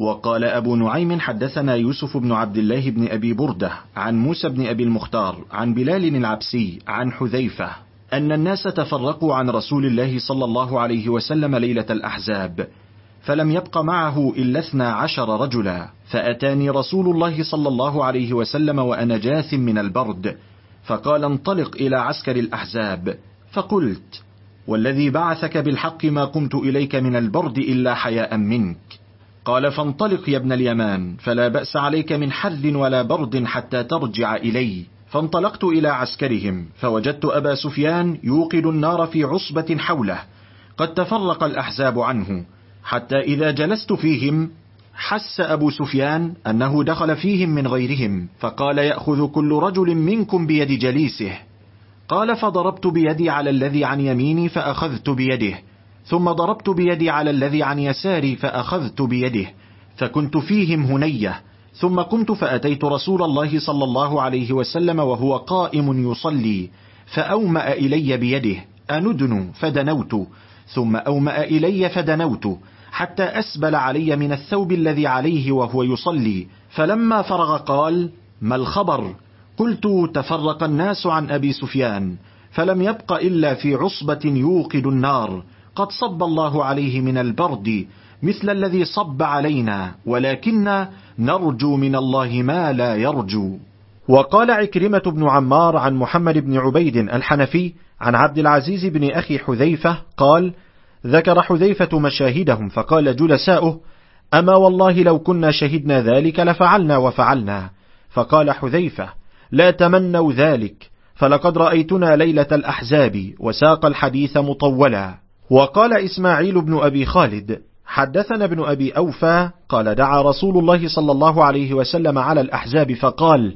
وقال أبو نعيم حدثنا يوسف بن عبد الله بن أبي بردة عن موسى بن أبي المختار عن بلال العبسي عن حذيفة أن الناس تفرقوا عن رسول الله صلى الله عليه وسلم ليلة الأحزاب، فلم يبق معه إلا 12 رجلا، فأتاني رسول الله صلى الله عليه وسلم وأنا جاث من البرد، فقال انطلق إلى عسكر الأحزاب، فقلت والذي بعثك بالحق ما قمت إليك من البرد إلا حياء منك. قال فانطلق يا ابن اليمان، فلا بأس عليك من حر ولا برد حتى ترجع إلي. فانطلقت إلى عسكرهم، فوجدت أبا سفيان يوقد النار في عصبة حوله، قد تفرق الأحزاب عنه، حتى إذا جلست فيهم حس أبو سفيان أنه دخل فيهم من غيرهم، فقال يأخذ كل رجل منكم بيد جليسه. قال فضربت بيدي على الذي عن يميني فأخذت بيده، ثم ضربت بيدي على الذي عن يساري فأخذت بيده، فكنت فيهم هنية، ثم قمت فأتيت رسول الله صلى الله عليه وسلم وهو قائم يصلي، فأومأ إلي بيده أندن فدنوت، ثم أومأ إلي فدنوت، حتى أسبل علي من الثوب الذي عليه وهو يصلي، فلما فرغ قال ما الخبر؟ قلت تفرق الناس عن أبي سفيان، فلم يبق إلا في عصبة يوقد النار، قد صب الله عليه من البرد مثل الذي صب علينا، ولكن نرجو من الله ما لا يرجو. وقال عكرمة بن عمار عن محمد بن عبيد الحنفي عن عبد العزيز بن أخي حذيفة قال ذكر حذيفة مشاهدهم، فقال جلساؤه أما والله لو كنا شهدنا ذلك لفعلنا وفعلنا. فقال حذيفة لا تمنوا ذلك، فلقد رأيتنا ليلة الأحزاب، وساق الحديث مطولا. وقال إسماعيل بن أبي خالد حدثنا ابن أبي أوفى قال دعا رسول الله صلى الله عليه وسلم على الأحزاب فقال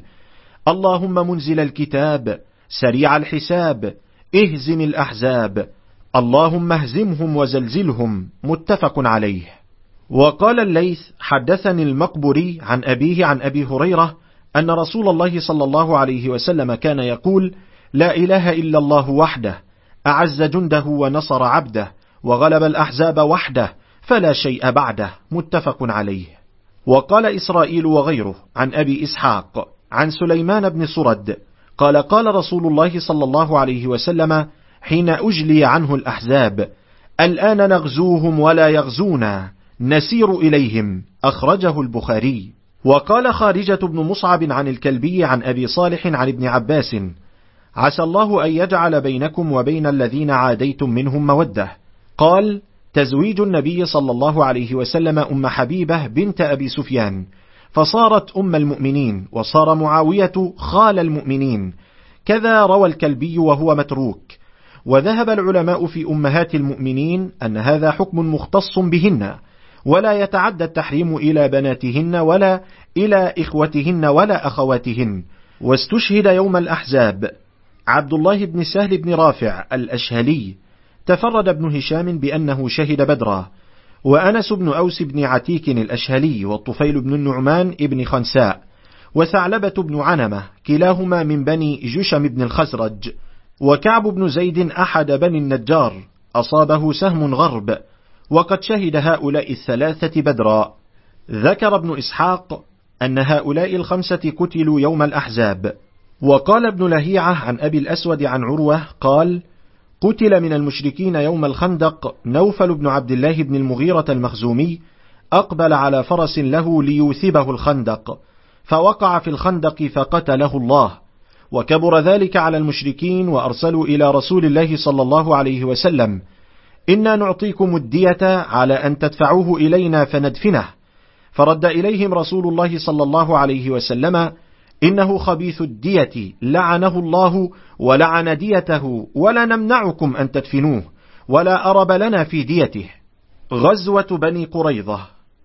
اللهم منزل الكتاب سريع الحساب اهزم الأحزاب، اللهم اهزمهم وزلزلهم، متفق عليه. وقال الليث حدثني المقبري عن أبيه عن أبي هريرة أن رسول الله صلى الله عليه وسلم كان يقول لا إله إلا الله وحده أعز جنده ونصر عبده وغلب الأحزاب وحده فلا شيء بعده، متفق عليه. وقال إسرائيل وغيره عن أبي إسحاق عن سليمان بن سرد قال قال رسول الله صلى الله عليه وسلم حين أجلي عنه الأحزاب الآن نغزوهم ولا يغزونا، نسير إليهم، أخرجه البخاري. وقال خارجة بن مصعب عن الكلبي عن أبي صالح عن ابن عباس عسى الله أن يجعل بينكم وبين الذين عاديتم منهم مودة. قال تزويج النبي صلى الله عليه وسلم أم حبيبة بنت أبي سفيان، فصارت أم المؤمنين، وصار معاوية خال المؤمنين، كذا روى الكلبي وهو متروك. وذهب العلماء في أمهات المؤمنين أن هذا حكم مختص بهن، ولا يتعدى التحريم إلى بناتهن ولا إلى إخوتهن ولا أخواتهن. واستشهد يوم الأحزاب عبد الله بن سهل بن رافع الأشهلي، تفرد ابن هشام بأنه شهد بدرا، وأنس بن أوس بن عتيك الأشهلي، والطفيل بن النعمان ابن خنساء، وثعلبة بن عنمة كلاهما من بني جشم بن الخزرج، وكعب بن زيد أحد بني النجار أصابه سهم غرب، وقد شهد هؤلاء الثلاثة بدرا. ذكر ابن إسحاق أن هؤلاء الخمسة قتلوا يوم الأحزاب. وقال ابن لهيعة عن أبي الأسود عن عروة قال قتل من المشركين يوم الخندق نوفل بن عبد الله بن المغيرة المخزومي، أقبل على فرس له ليوثبه الخندق، فوقع في الخندق فقتله الله، وكبر ذلك على المشركين، وأرسلوا إلى رسول الله صلى الله عليه وسلم إنا نعطيكم الدية على أن تدفعوه إلينا فندفنه، فرد إليهم رسول الله صلى الله عليه وسلم إنه خبيث الدية لعنه الله ولعن ديته، ولا نمنعكم أن تدفنوه، ولا أرب لنا في ديته. غزوة بني قريظة.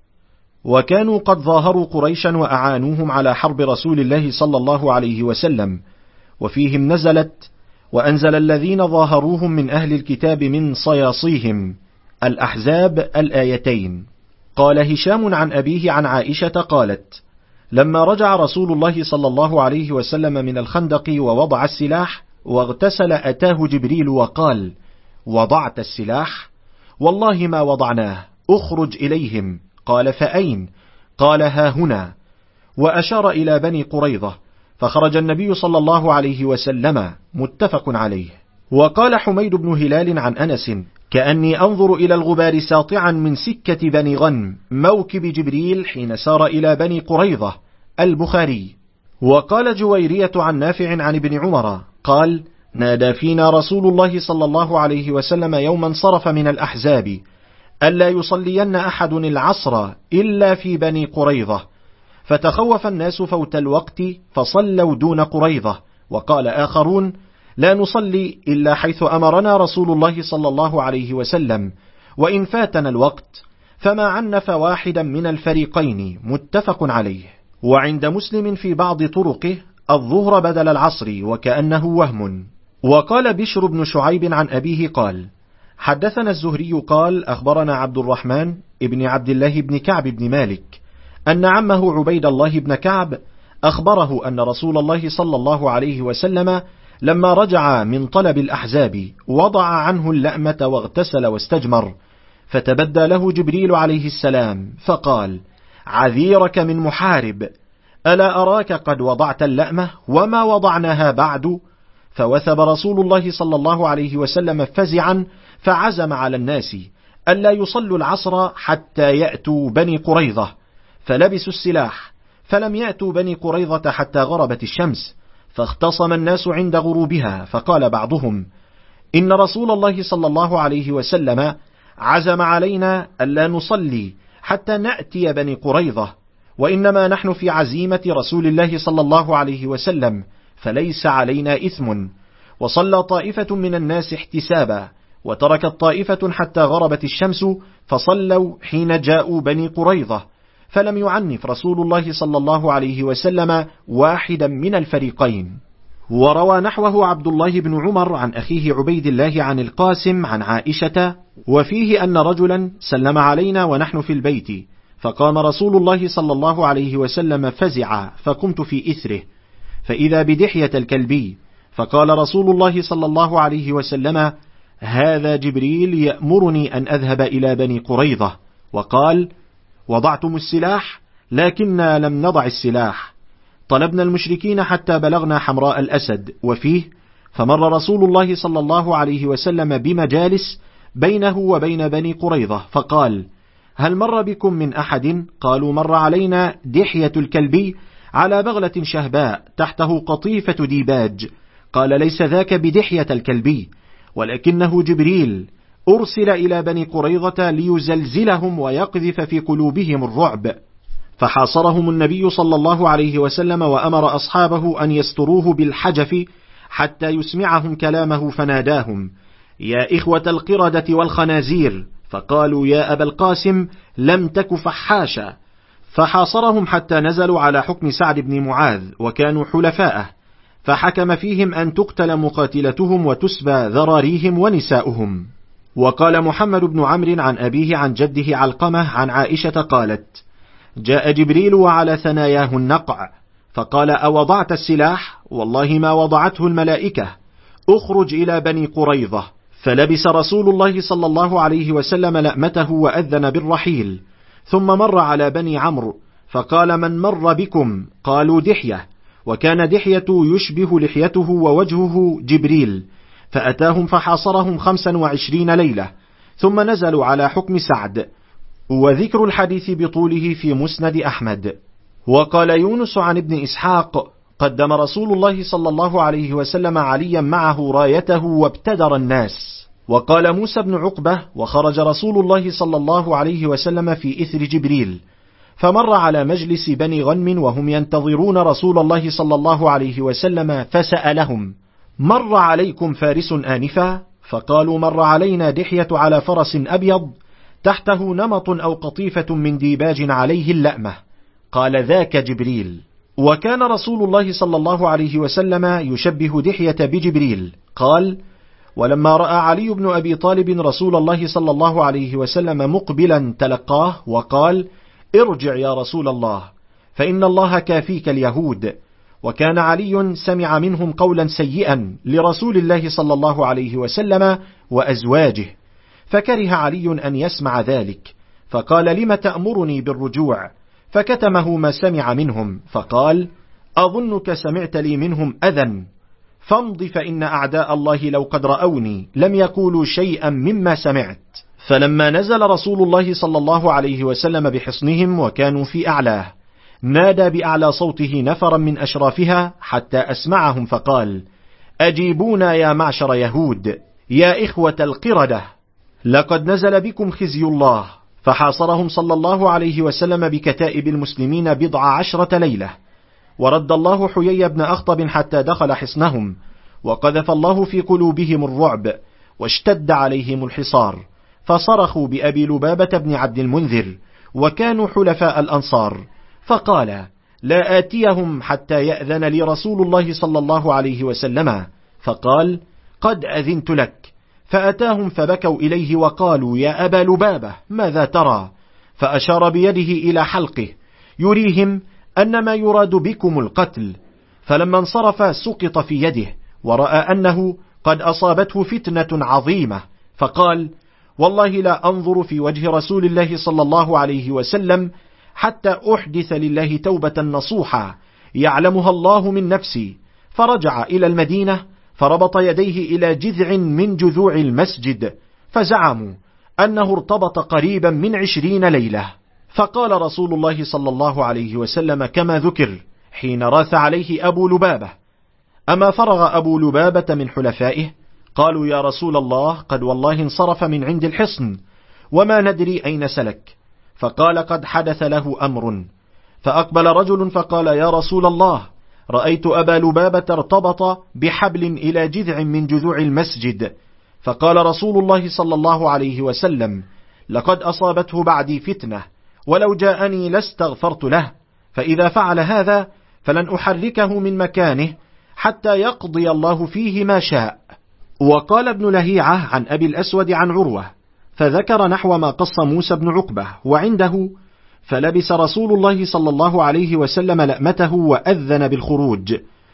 وكانوا قد ظاهروا قريشا وأعانوهم على حرب رسول الله صلى الله عليه وسلم، وفيهم نزلت وأنزل الذين ظاهروهم من أهل الكتاب من صياصيهم الأحزاب الآيتين. قال هشام عن أبيه عن عائشة قالت لما رجع رسول الله صلى الله عليه وسلم من الخندق ووضع السلاح واغتسل أتاه جبريل وقال وضعت السلاح؟ والله ما وضعناه، اخرج إليهم. قال فأين؟ قال: ها هنا، وأشار إلى بني قريظة، فخرج النبي صلى الله عليه وسلم، متفق عليه. وقال حميد بن هلال عن أنس: كأني أنظر إلى الغبار ساطعا من سكة بني غنم موكب جبريل حين سار إلى بني قريظة. البخاري. وقال جويرية عن نافع عن ابن عمر قال: نادى فينا رسول الله صلى الله عليه وسلم يوما انصرف من الأحزاب ألا يصلين أحد العصر إلا في بني قريظة، فتخوف الناس فوت الوقت فصلوا دون قريظة. وقال آخرون: لا نصلي إلا حيث أمرنا رسول الله صلى الله عليه وسلم، وإن فاتنا الوقت، فما عنف واحدا من الفريقين. متفق عليه. وعند مسلم في بعض طرقه: الظهر بدل العصر، وكأنه وهم. وقال بشر بن شعيب عن أبيه قال: حدثنا الزهري قال: أخبرنا عبد الرحمن ابن عبد الله بن كعب بن مالك أن عمه عبيد الله بن كعب أخبره أن رسول الله صلى الله عليه وسلم لما رجع من طلب الأحزاب وضع عنه اللأمة واغتسل واستجمر، فتبدى له جبريل عليه السلام فقال: عذيرك من محارب، ألا أراك قد وضعت اللأمة وما وضعناها بعد؟ فوثب رسول الله صلى الله عليه وسلم فزعا، فعزم على الناس ألا يصلوا العصر حتى يأتوا بني قريظة، فلبسوا السلاح، فلم يأتوا بني قريظة حتى غربت الشمس، فاختصم الناس عند غروبها، فقال بعضهم: إن رسول الله صلى الله عليه وسلم عزم علينا ألا نصلي حتى نأتي بني قريظة، وإنما نحن في عزيمة رسول الله صلى الله عليه وسلم، فليس علينا إثم. وصلى طائفة من الناس احتسابا، وتركت طائفة حتى غربت الشمس، فصلوا حين جاءوا بني قريظة، فلم يعنف رسول الله صلى الله عليه وسلم واحدا من الفريقين. وروى نحوه عبد الله بن عمر عن أخيه عبيد الله عن القاسم عن عائشة، وفيه أن رجلا سلم علينا ونحن في البيت، فقام رسول الله صلى الله عليه وسلم فزعا، فقمت في إثره، فإذا بدحية الكلبي، فقال رسول الله صلى الله عليه وسلم: هذا جبريل يأمرني أن أذهب إلى بني قريظة. وقال: وضعتم السلاح، لكننا لم نضع السلاح، طلبنا المشركين حتى بلغنا حمراء الأسد. وفيه: فمر رسول الله صلى الله عليه وسلم بمجالس بينه وبين بني قريظة، فقال: هل مر بكم من أحد؟ قالوا: مر علينا دحية الكلبي على بغلة شهباء تحته قطيفة ديباج. قال: ليس ذاك بدحية الكلبي، ولكنه جبريل أرسل إلى بني قريظة ليزلزلهم ويقذف في قلوبهم الرعب. فحاصرهم النبي صلى الله عليه وسلم، وأمر أصحابه أن يستروه بالحجف حتى يسمعهم كلامه، فناداهم: يا إخوة القردة والخنازير، فقالوا: يا أبا القاسم لم تك فحاشا. فحاصرهم حتى نزلوا على حكم سعد بن معاذ، وكانوا حلفاءه، فحكم فيهم أن تقتل مقاتلتهم وتسبى ذراريهم ونساؤهم. وقال محمد بن عمرو عن أبيه عن جده علقمة عن عائشة قالت: جاء جبريل وعلى ثناياه النقع، فقال: أوضعت السلاح؟ والله ما وضعته الملائكة، أخرج إلى بني قريظة. فلبس رسول الله صلى الله عليه وسلم لأمته وأذن بالرحيل، ثم مر على بني عمرو، فقال: من مر بكم؟ قالوا: دحية. وكان دحية يشبه لحيته ووجهه جبريل، فأتاهم فحاصرهم 25 ليلة، ثم نزلوا على حكم سعد. وذكر الحديث بطوله في مسند أحمد. وقال يونس عن ابن إسحاق: قدم رسول الله صلى الله عليه وسلم عليا معه رايته وابتدر الناس. وقال موسى بن عقبة: وخرج رسول الله صلى الله عليه وسلم في إثر جبريل، فمر على مجلس بني غنم وهم ينتظرون رسول الله صلى الله عليه وسلم، فسألهم: مر عليكم فارس آنفا؟ فقالوا: مر علينا دحية على فرس أبيض تحته نمط أو قطيفة من ديباج عليه اللأمة. قال: ذاك جبريل. وكان رسول الله صلى الله عليه وسلم يشبه دحية بجبريل. قال: ولما رأى علي بن أبي طالب رسول الله صلى الله عليه وسلم مقبلا تلقاه، وقال: ارجع يا رسول الله، فإن الله كافيك اليهود. وكان علي سمع منهم قولا سيئا لرسول الله صلى الله عليه وسلم وأزواجه، فكره علي أن يسمع ذلك، فقال: لم تأمرني بالرجوع؟ فكتمه ما سمع منهم، فقال: أظنك سمعت لي منهم أذى، فامض فإن أعداء الله لو قد رأوني لم يقولوا شيئا مما سمعت. فلما نزل رسول الله صلى الله عليه وسلم بحصنهم وكانوا في أعلاه، نادى بأعلى صوته نفرا من أشرافها حتى أسمعهم، فقال: أجيبونا يا معشر يهود، يا إخوة القردة، لقد نزل بكم خزي الله. فحاصرهم صلى الله عليه وسلم بكتائب المسلمين 10 ليلة، ورد الله حيي بن أخطب حتى دخل حصنهم، وقذف الله في قلوبهم الرعب، واشتد عليهم الحصار، فصرخوا بأبي لبابة بن عبد المنذر، وكانوا حلفاء الأنصار، فقال: لا آتيهم حتى يأذن لي رسول الله صلى الله عليه وسلم. فقال: قد أذنت لك. فأتاهم فبكوا إليه وقالوا: يا أبا لبابة ماذا ترى؟ فأشار بيده إلى حلقه يريهم أن ما يراد بكم القتل. فلما انصرف سقط في يده، ورأى أنه قد أصابته فتنة عظيمة، فقال: والله لا أنظر في وجه رسول الله صلى الله عليه وسلم حتى أحدث لله توبة نصوحا يعلمها الله من نفسي. فرجع إلى المدينة، فربط يديه إلى جذع من جذوع المسجد، فزعموا أنه ارتبط قريبا من 20 ليلة. فقال رسول الله صلى الله عليه وسلم كما ذكر حين راث عليه أبو لبابة: أما فرغ أبو لبابة من حلفائه؟ قالوا: يا رسول الله، قد والله انصرف من عند الحصن، وما ندري أين سلك. فقال: قد حدث له أمر. فأقبل رجل فقال: يا رسول الله، رأيت أبا لبابة ارتبط بحبل إلى جذع من جذوع المسجد. فقال رسول الله صلى الله عليه وسلم: لقد أصابته بعدي فتنة، ولو جاءني لاستغفرت له، فإذا فعل هذا فلن أحركه من مكانه حتى يقضي الله فيه ما شاء. وقال ابن لهيعة عن أبي الأسود عن عروة، فذكر نحو ما قص موسى بن عقبة وعنده: فلبس رسول الله صلى الله عليه وسلم لأمته وأذن بالخروج،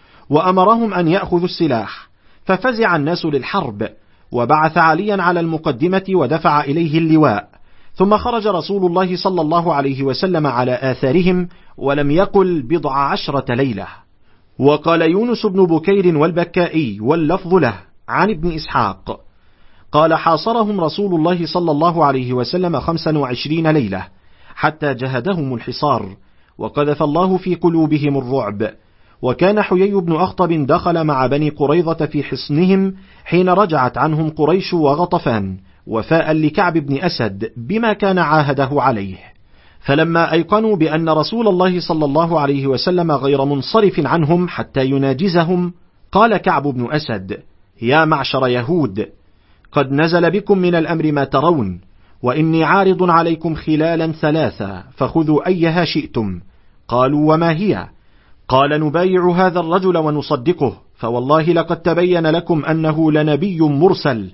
وأمرهم أن يأخذوا السلاح، ففزع الناس للحرب، وبعث عليا على المقدمة ودفع إليه اللواء، ثم خرج رسول الله صلى الله عليه وسلم على آثارهم، ولم يقل 10 ليلة. وقال يونس بن بكير والبكائي واللفظ له عن ابن إسحاق قال: حاصرهم رسول الله صلى الله عليه وسلم 25 ليلة حتى جهدهم الحصار، وقذف الله في قلوبهم الرعب. وكان حيي بن أخطب دخل مع بني قريظة في حصنهم حين رجعت عنهم قريش وغطفان، وفاء لكعب بن أسد بما كان عاهده عليه. فلما أيقنوا بأن رسول الله صلى الله عليه وسلم غير منصرف عنهم حتى يناجزهم، قال كعب بن أسد: يا معشر يهود، قد نزل بكم من الأمر ما ترون، وإني عارض عليكم خلالا 3، فخذوا أيها شئتم. قالوا: وما هي؟ قال: نبايع هذا الرجل ونصدقه، فوالله لقد تبين لكم أنه لنبي مرسل،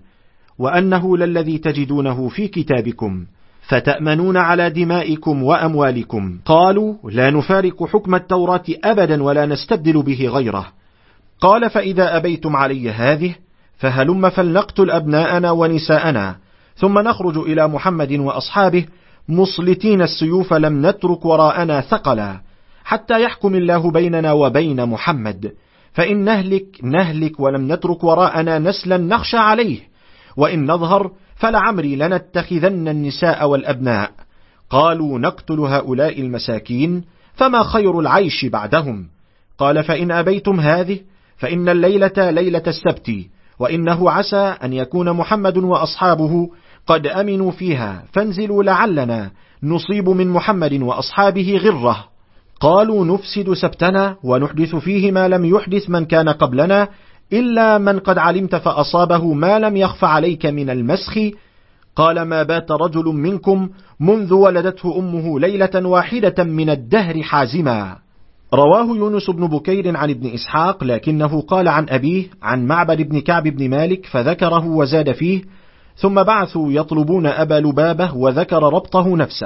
وأنه للذي تجدونه في كتابكم، فتأمنون على دمائكم وأموالكم. قالوا: لا نفارق حكم التوراة أبدا ولا نستبدل به غيره. قال: فإذا أبيتم علي هذه فهلم فلنقتل أبناءنا ونساءنا، ثم نخرج إلى محمد وأصحابه مصلتين السيوف، لم نترك وراءنا ثقلا حتى يحكم الله بيننا وبين محمد، فإن نهلك ولم نترك وراءنا نسلا نخشى عليه، وإن نظهر فلعمري لنتخذن النساء والأبناء. قالوا: نقتل هؤلاء المساكين، فما خير العيش بعدهم؟ قال: فإن أبيتم هذه فإن الليلة ليلة السبت، وإنه عسى أن يكون محمد وأصحابه قد أمنوا فيها، فانزلوا لعلنا نصيب من محمد وأصحابه غرة. قالوا: نفسد سبتنا ونحدث فيه ما لم يحدث من كان قبلنا، إلا من قد علمت فأصابه ما لم يخف عليك من المسخ. قال: ما بات رجل منكم منذ ولدته أمه ليلة واحدة من الدهر حازما. رواه يونس بن بكير عن ابن إسحاق، لكنه قال عن أبيه عن معبد بن كعب بن مالك فذكره وزاد فيه: ثم بعثوا يطلبون أبا لبابة، وذكر ربطه نفسه.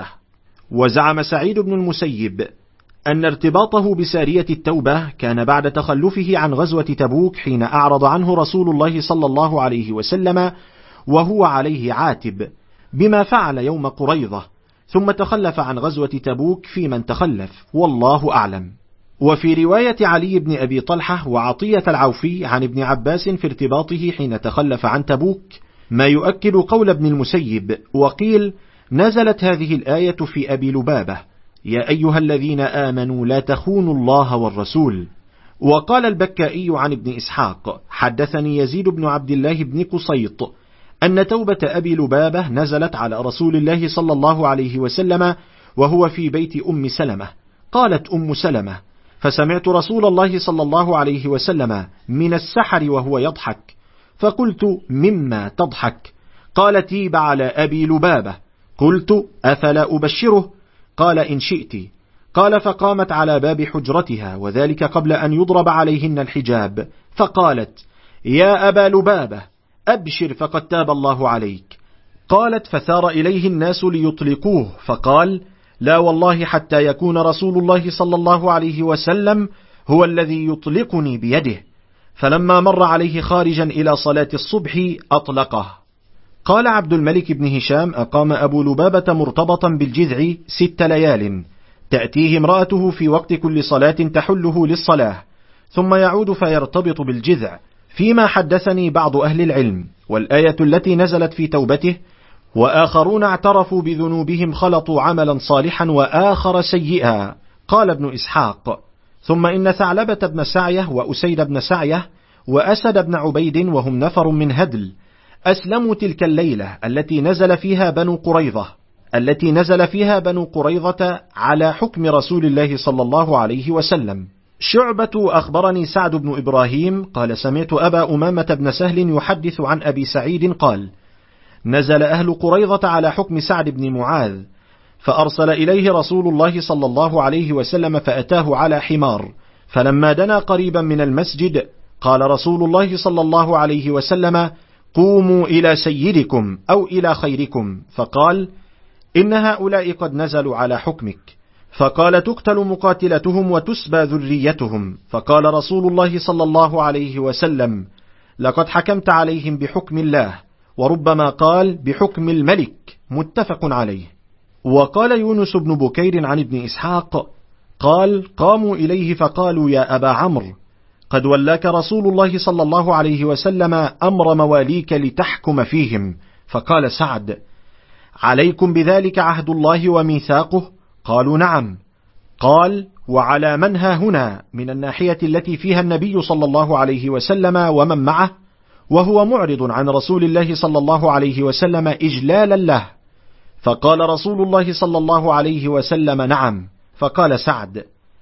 وزعم سعيد بن المسيب أن ارتباطه بسارية التوبة كان بعد تخلفه عن غزوة تبوك، حين أعرض عنه رسول الله صلى الله عليه وسلم وهو عليه عاتب بما فعل يوم قريظة، ثم تخلف عن غزوة تبوك في من تخلف، والله أعلم. وفي رواية علي بن أبي طلحة وعطية العوفي عن ابن عباس في ارتباطه حين تخلف عن تبوك ما يؤكد قول ابن المسيب. وقيل نزلت هذه الآية في أبي لبابة: يا أيها الذين آمنوا لا تخونوا الله والرسول. وقال البكائي عن ابن إسحاق: حدثني يزيد بن عبد الله بن قصيط أن توبة أبي لبابة نزلت على رسول الله صلى الله عليه وسلم وهو في بيت أم سلمة. قالت أم سلمة: فسمعت رسول الله صلى الله عليه وسلم من السحر وهو يضحك، فقلت: مما تضحك؟ قال: تيب على أبي لبابة. قلت: أفلا أبشره؟ قال: إن شئت. قال: فقامت على باب حجرتها، وذلك قبل أن يضرب عليهن الحجاب، فقالت: يا أبا لبابة أبشر فقد تاب الله عليك. قالت: فثار إليه الناس ليطلقوه، فقال: لا والله حتى يكون رسول الله صلى الله عليه وسلم هو الذي يطلقني بيده. فلما مر عليه خارجا إلى صلاة الصبح أطلقه. قال عبد الملك بن هشام: أقام أبو لبابة مرتبطا بالجذع 6 ليال، تأتيه امرأته في وقت كل صلاة تحله للصلاة، ثم يعود فيرتبط بالجذع، فيما حدثني بعض أهل العلم. والآية التي نزلت في توبته: وآخرون اعترفوا بذنوبهم خلطوا عملا صالحا وآخر سيئا. قال ابن إسحاق: ثم إن ثعلبة بن سعية وأسيد بن سعية وأسد بن عبيد وهم نفر من هدل أسلموا تلك الليلة التي نزل فيها بنو قريظة على حكم رسول الله صلى الله عليه وسلم. شعبة أخبرني سعد بن إبراهيم قال: سمعت أبا أمامة بن سهل يحدث عن أبي سعيد قال: نزل أهل قريظة على حكم سعد بن معاذ، فأرسل إليه رسول الله صلى الله عليه وسلم فأتاه على حمار، فلما دنا قريبا من المسجد قال رسول الله صلى الله عليه وسلم: قوموا إلى سيدكم أو إلى خيركم. فقال: إن هؤلاء قد نزلوا على حكمك. فقال: تقتل مقاتلتهم وتسبى ذريتهم. فقال رسول الله صلى الله عليه وسلم: لقد حكمت عليهم بحكم الله، وربما قال بحكم الملك، متفق عليه. وقال يونس بن بكير عن ابن إسحاق قال: قاموا إليه فقالوا: يا أبا عمرو، قد ولاك رسول الله صلى الله عليه وسلم أمر مواليك لتحكم فيهم. فقال سعد: عليكم بذلك عهد الله وميثاقه؟ قالوا: نعم. قال: وعلى من ها هنا من الناحية التي فيها النبي صلى الله عليه وسلم ومن معه، وهو معرض عن رسول الله صلى الله عليه وسلم إجلالا له. فقال رسول الله صلى الله عليه وسلم: نعم. فقال سعد: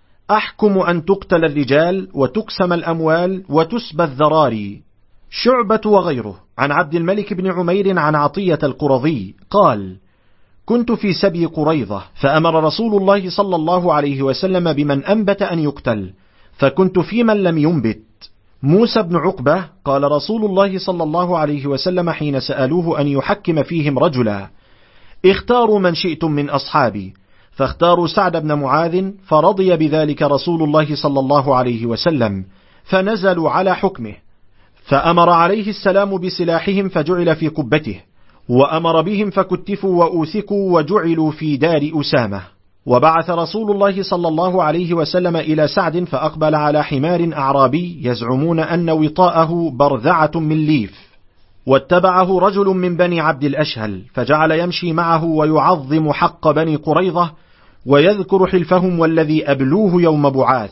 أحكم أن تقتل الرجال وتقسم الأموال وتسبى الذراري. شعبة وغيره عن عبد الملك بن عمير عن عطية القرظي قال: كنت في سبي قريظة، فأمر رسول الله صلى الله عليه وسلم بمن أنبت أن يقتل، فكنت في من لم ينبت. موسى بن عقبة قال: رسول الله صلى الله عليه وسلم حين سألوه أن يحكم فيهم رجلا: اختاروا من شئتم من أصحابي، فاختاروا سعد بن معاذ، فرضي بذلك رسول الله صلى الله عليه وسلم، فنزلوا على حكمه، فأمر عليه السلام بسلاحهم فجعل في قبته، وأمر بهم فكتفوا وأوثقوا وجعلوا في دار أسامة. وبعث رسول الله صلى الله عليه وسلم إلى سعد، فأقبل على حمار أعرابي يزعمون أن وطاءه برذعة من ليف، واتبعه رجل من بني عبد الأشهل، فجعل يمشي معه ويعظم حق بني قريظة، ويذكر حلفهم والذي أبلوه يوم بعاث،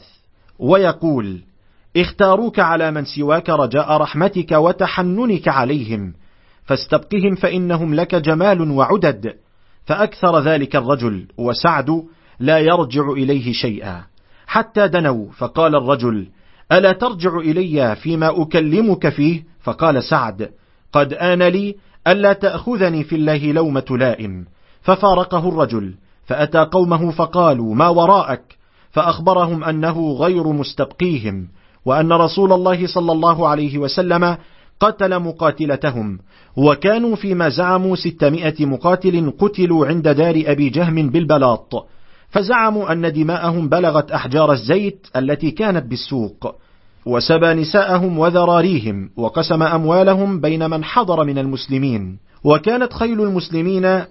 ويقول: اختاروك على من سواك رجاء رحمتك وتحننك عليهم، فاستبقهم فإنهم لك جمال وعدد. فأكثر ذلك الرجل، وسعد لا يرجع إليه شيئا، حتى دنوا، فقال الرجل: ألا ترجع إلي فيما أكلمك فيه؟ فقال سعد: قد آن لي ألا تأخذني في الله لومة لائم. ففارقه الرجل، فأتى قومه فقالوا: ما وراءك؟ فأخبرهم أنه غير مستبقيهم، وأن رسول الله صلى الله عليه وسلم قتل مقاتلتهم، وكانوا فيما زعموا 600 مقاتل قتلوا عند دار أبي جهم بالبلاط، فزعموا أن دماءهم بلغت أحجار الزيت التي كانت بالسوق، وسبى نساءهم وذراريهم، وقسم أموالهم بين من حضر من المسلمين، وكانت خيل المسلمين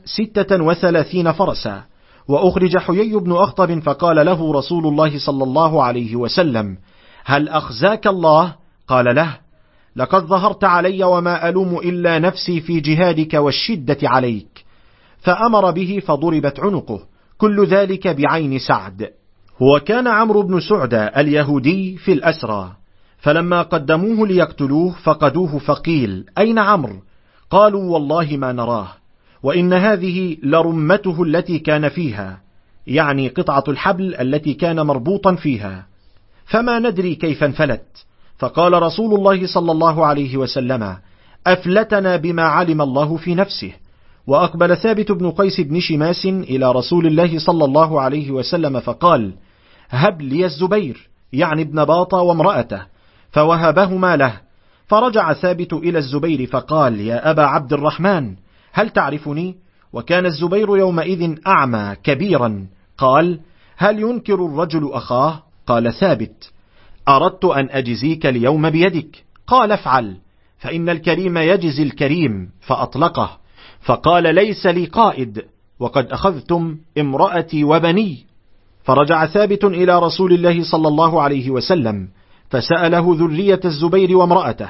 36 فرسا. وأخرج حيي بن أخطب فقال له رسول الله صلى الله عليه وسلم: هل أخزاك الله؟ قال له: لقد ظهرت علي وما ألوم إلا نفسي في جهادك والشدة عليك. فأمر به فضربت عنقه، كل ذلك بعين سعد. وكان عمرو بن سعدة اليهودي في الأسرى، فلما قدموه ليقتلوه فقدوه، فقيل: أين عمرو؟ قالوا: والله ما نراه، وإن هذه لرمته التي كان فيها، يعني قطعة الحبل التي كان مربوطا فيها، فما ندري كيف انفلت. فقال رسول الله صلى الله عليه وسلم: أفلتنا بما علم الله في نفسه. وأقبل ثابت بن قيس بن شماس إلى رسول الله صلى الله عليه وسلم فقال: هب لي الزبير، يعني ابن باطة وامرأته، فوهبهما له. فرجع ثابت إلى الزبير فقال: يا أبا عبد الرحمن، هل تعرفني؟ وكان الزبير يومئذ أعمى كبيرا. قال: هل ينكر الرجل أخاه؟ قال ثابت: أردت أن أجزيك اليوم بيدك. قال: افعل، فإن الكريم يجزي الكريم. فأطلقه، فقال: ليس لي قائد، وقد أخذتم امرأتي وبني. فرجع ثابت إلى رسول الله صلى الله عليه وسلم فسأله ذرية الزبير وامرأته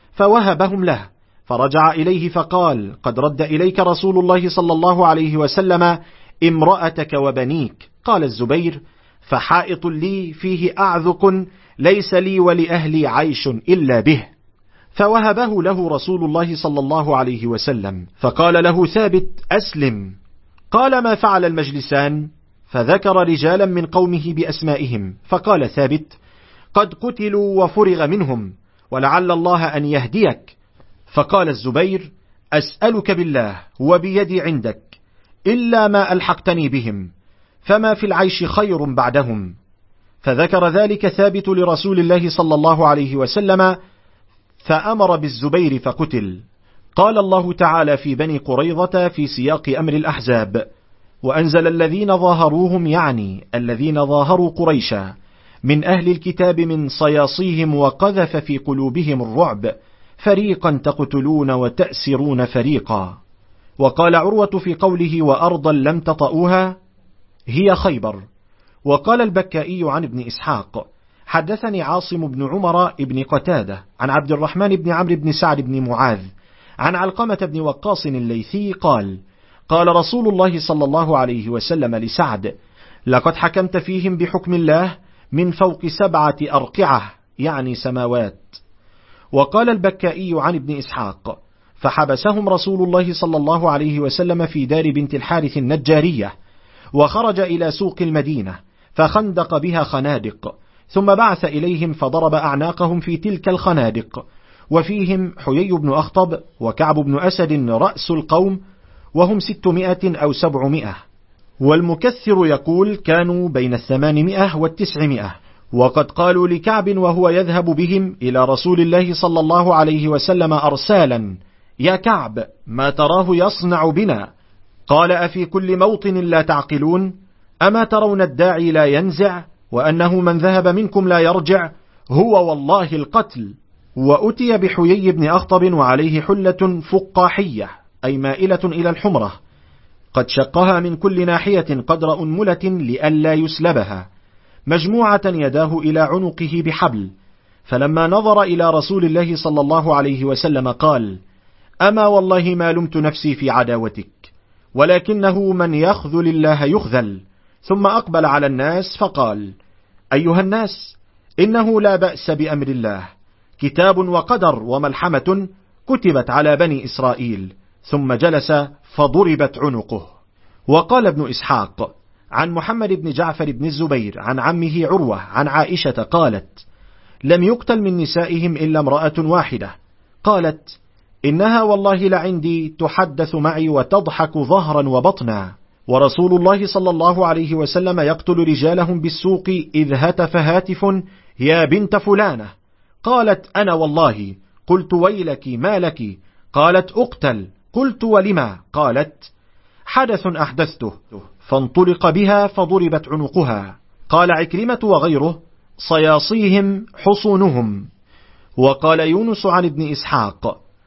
فوهبهم له. فرجع إليه فقال: قد رد إليك رسول الله صلى الله عليه وسلم امرأتك وبنيك. قال الزبير: فحائط لي فيه أعذق، ليس لي ولأهلي عيش إلا به. فوهبه له رسول الله صلى الله عليه وسلم. فقال له ثابت: أسلم. قال: ما فعل المجلسان؟ فذكر رجالا من قومه بأسمائهم. فقال ثابت: قد قتلوا وفرغ منهم، ولعل الله أن يهديك. فقال الزبير: أسألك بالله وبيدي عندك إلا ما ألحقتني بهم، فما في العيش خير بعدهم. فذكر ذلك ثابت لرسول الله صلى الله عليه وسلم، فأمر بالزبير فقتل. قال الله تعالى في بني قريظة في سياق أمر الأحزاب: وأنزل الذين ظاهروهم، يعني الذين ظاهروا قريشا، من أهل الكتاب من صياصيهم، وقذف في قلوبهم الرعب، فريقا تقتلون وتأسرون فريقا. وقال عروة في قوله: وأرضا لم تطئوها، هي خيبر. وقال البكائي عن ابن إسحاق: حدثني عاصم بن عمر بن قتادة عن عبد الرحمن بن عمرو بن سعد بن معاذ عن علقمة بن وقاص الليثي قال: قال رسول الله صلى الله عليه وسلم لسعد: لقد حكمت فيهم بحكم الله من فوق 7 أرقعة، يعني سماوات. وقال البكائي عن ابن إسحاق: فحبسهم رسول الله صلى الله عليه وسلم في دار بنت الحارث النجارية، وخرج إلى سوق المدينة فخندق بها خنادق، ثم بعث إليهم فضرب أعناقهم في تلك الخنادق، وفيهم حيي بن أخطب وكعب بن أسد رأس القوم، وهم 600 أو 700. والمكثر يقول كانوا بين 800 و900. وقد قالوا لكعب وهو يذهب بهم إلى رسول الله صلى الله عليه وسلم أرسالا: يا كعب، ما تراه يصنع بنا؟ قال: أفي كل موطن لا تعقلون؟ أما ترون الداعي لا ينزع، وأنه من ذهب منكم لا يرجع؟ هو والله القتل. وأتي بحيي بن أخطب وعليه حلة فقاحية، أي مائلة إلى الحمرة، قد شقها من كل ناحية قدر أنملة لئلا يسلبها، مجموعة يداه إلى عنقه بحبل. فلما نظر إلى رسول الله صلى الله عليه وسلم قال: أما والله ما لمت نفسي في عداوتك، ولكنه من يخذل الله يخذل. ثم أقبل على الناس فقال: أيها الناس، إنه لا بأس بأمر الله، كتاب وقدر وملحمة كتبت على بني إسرائيل. ثم جلس فضربت عنقه. وقال ابن إسحاق عن محمد بن جعفر بن الزبير عن عمه عروة عن عائشة قالت: لم يقتل من نسائهم إلا امرأة واحدة. قالت: إنها والله لعندي تحدث معي وتضحك ظهرا وبطنا، ورسول الله صلى الله عليه وسلم يقتل رجالهم بالسوق، إذ هتف هاتف: يا بنت فلانة. قالت: أنا والله. قلت: ويلك ما لك؟ قالت: أقتل. قلت: ولما؟ قالت: حدث أحدثته. فانطلق بها فضربت عنقها. قال عكرمة وغيره: صياصيهم حصونهم. وقال يونس عن ابن إسحاق: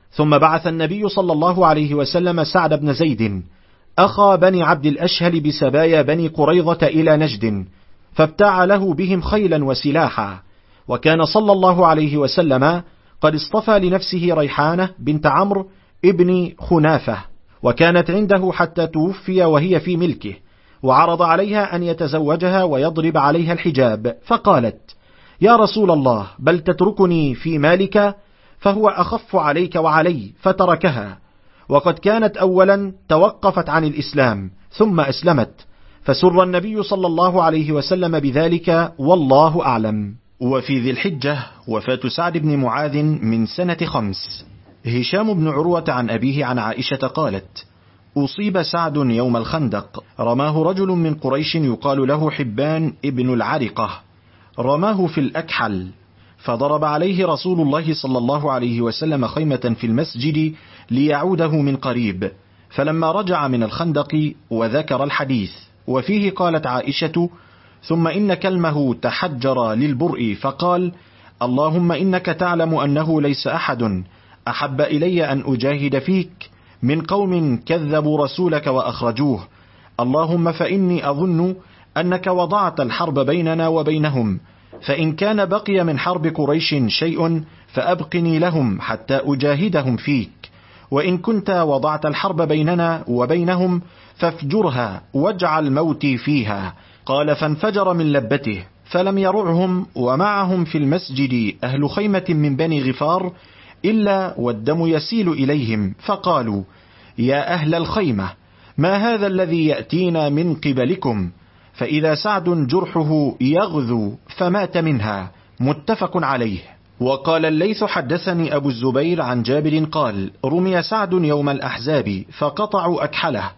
ثم بعث النبي صلى الله عليه وسلم سعد بن زيد أخا بني عبد الأشهل بسبايا بني قريظة إلى نجد، فابتاع له بهم خيلا وسلاحا. وكان صلى الله عليه وسلم قد اصطفى لنفسه ريحانة بنت عمرو ابن خنافة، وكانت عنده حتى توفي وهي في ملكه، وعرض عليها أن يتزوجها ويضرب عليها الحجاب، فقالت: يا رسول الله، بل تتركني في مالك فهو أخف عليك وعلي، فتركها. وقد كانت أولا توقفت عن الإسلام ثم أسلمت، فسر النبي صلى الله عليه وسلم بذلك، والله أعلم. وفي ذي الحجة وفاة سعد بن معاذ من سنة 5. هشام بن عروة عن أبيه عن عائشة قالت: أصيب سعد يوم الخندق، رماه رجل من قريش يقال له حبان ابن العرقة، رماه في الأكحل، فضرب عليه رسول الله صلى الله عليه وسلم خيمة في المسجد ليعوده من قريب، فلما رجع من الخندق وذكر الحديث. وفيه قالت عائشة: ثم إن كلمه تحجر للبرء فقال: اللهم إنك تعلم أنه ليس أحد أحب إلي أن أجاهد فيك من قوم كذبوا رسولك وأخرجوه، اللهم فإني أظن أنك وضعت الحرب بيننا وبينهم، فإن كان بقي من حرب قريش شيء فأبقني لهم حتى أجاهدهم فيك، وإن كنت وضعت الحرب بيننا وبينهم فافجرها واجعل موتي فيها. قال: فانفجر من لبته فلم يرعهم، ومعهم في المسجد أهل خيمة من بني غفار إلا والدم يسيل إليهم، فقالوا: يا أهل الخيمة، ما هذا الذي يأتينا من قبلكم؟ فإذا سعد جرحه يغذو فمات منها، متفق عليه. وقال الليث: حدثني أبو الزبير عن جابر قال: رمي سعد يوم الأحزاب فقطعوا أكحله،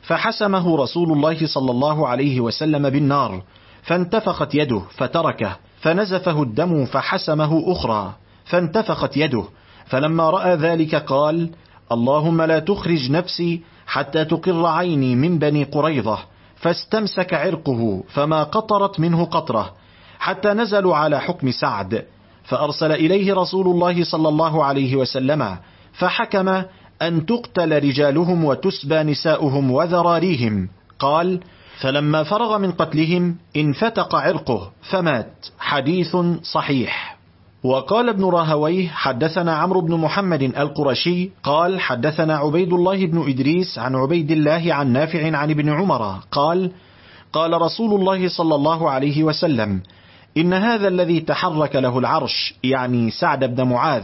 فحسمه رسول الله صلى الله عليه وسلم بالنار، فانتفخت يده فتركه، فنزفه الدم فحسمه أخرى فانتفخت يده، فلما رأى ذلك قال: اللهم لا تخرج نفسي حتى تقر عيني من بني قريظة، فاستمسك عرقه فما قطرت منه قطرة، حتى نزلوا على حكم سعد، فأرسل إليه رسول الله صلى الله عليه وسلم فحكم أن تقتل رجالهم وتسبى نساؤهم وذراريهم. قال: فلما فرغ من قتلهم انفتق عرقه فمات. حديث صحيح. وقال ابن راهويه: حدثنا عمرو بن محمد القرشي قال: حدثنا عبيد الله بن إدريس عن عبيد الله عن نافع عن ابن عمر قال: قال رسول الله صلى الله عليه وسلم: إن هذا الذي تحرك له العرش، يعني سعد بن معاذ،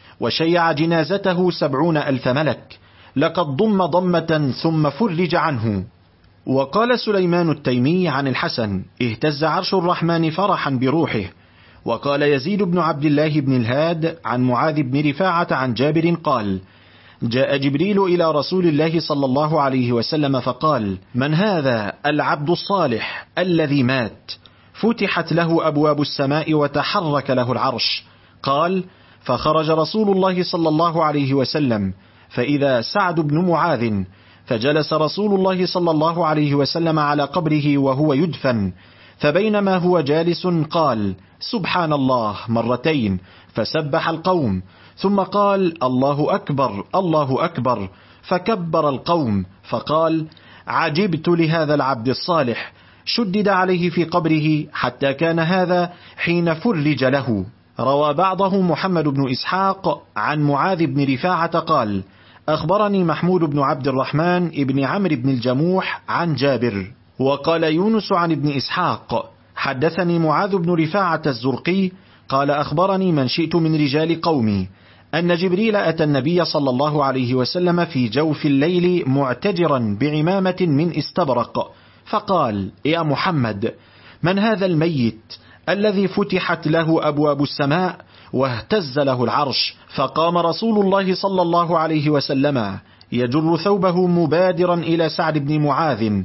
وشيع جنازته 70,000 ملك، لقد ضم ضمة ثم فرج عنه. وقال سليمان التيمي عن الحسن: اهتز عرش الرحمن فرحا بروحه. وقال يزيد بن عبد الله بن الهاد عن معاذ بن رفاعة عن جابر قال: جاء جبريل إلى رسول الله صلى الله عليه وسلم فقال: من هذا العبد الصالح الذي مات؟ فتحت له أبواب السماء وتحرك له العرش. قال: فخرج رسول الله صلى الله عليه وسلم فإذا سعد بن معاذ، فجلس رسول الله صلى الله عليه وسلم على قبره وهو يدفن، فبينما هو جالس قال: سبحان الله مرتين، فسبح القوم، ثم قال: الله أكبر الله أكبر، فكبر القوم، فقال: عجبت لهذا العبد الصالح، شدد عليه في قبره حتى كان هذا حين فرج له. روى بعضه محمد بن إسحاق عن معاذ بن رفاعة قال: أخبرني محمود بن عبد الرحمن ابن عمرو بن الجموح عن جابر. وقال يونس عن ابن إسحاق: حدثني معاذ بن رفاعة الزرقي قال: أخبرني من شئت من رجال قومي أن جبريل أتى النبي صلى الله عليه وسلم في جوف الليل معتجرا بعمامة من استبرق، فقال: يا محمد، من هذا الميت الذي فتحت له أبواب السماء واهتز له العرش؟ فقام رسول الله صلى الله عليه وسلم يجر ثوبه مبادرا إلى سعد بن معاذ،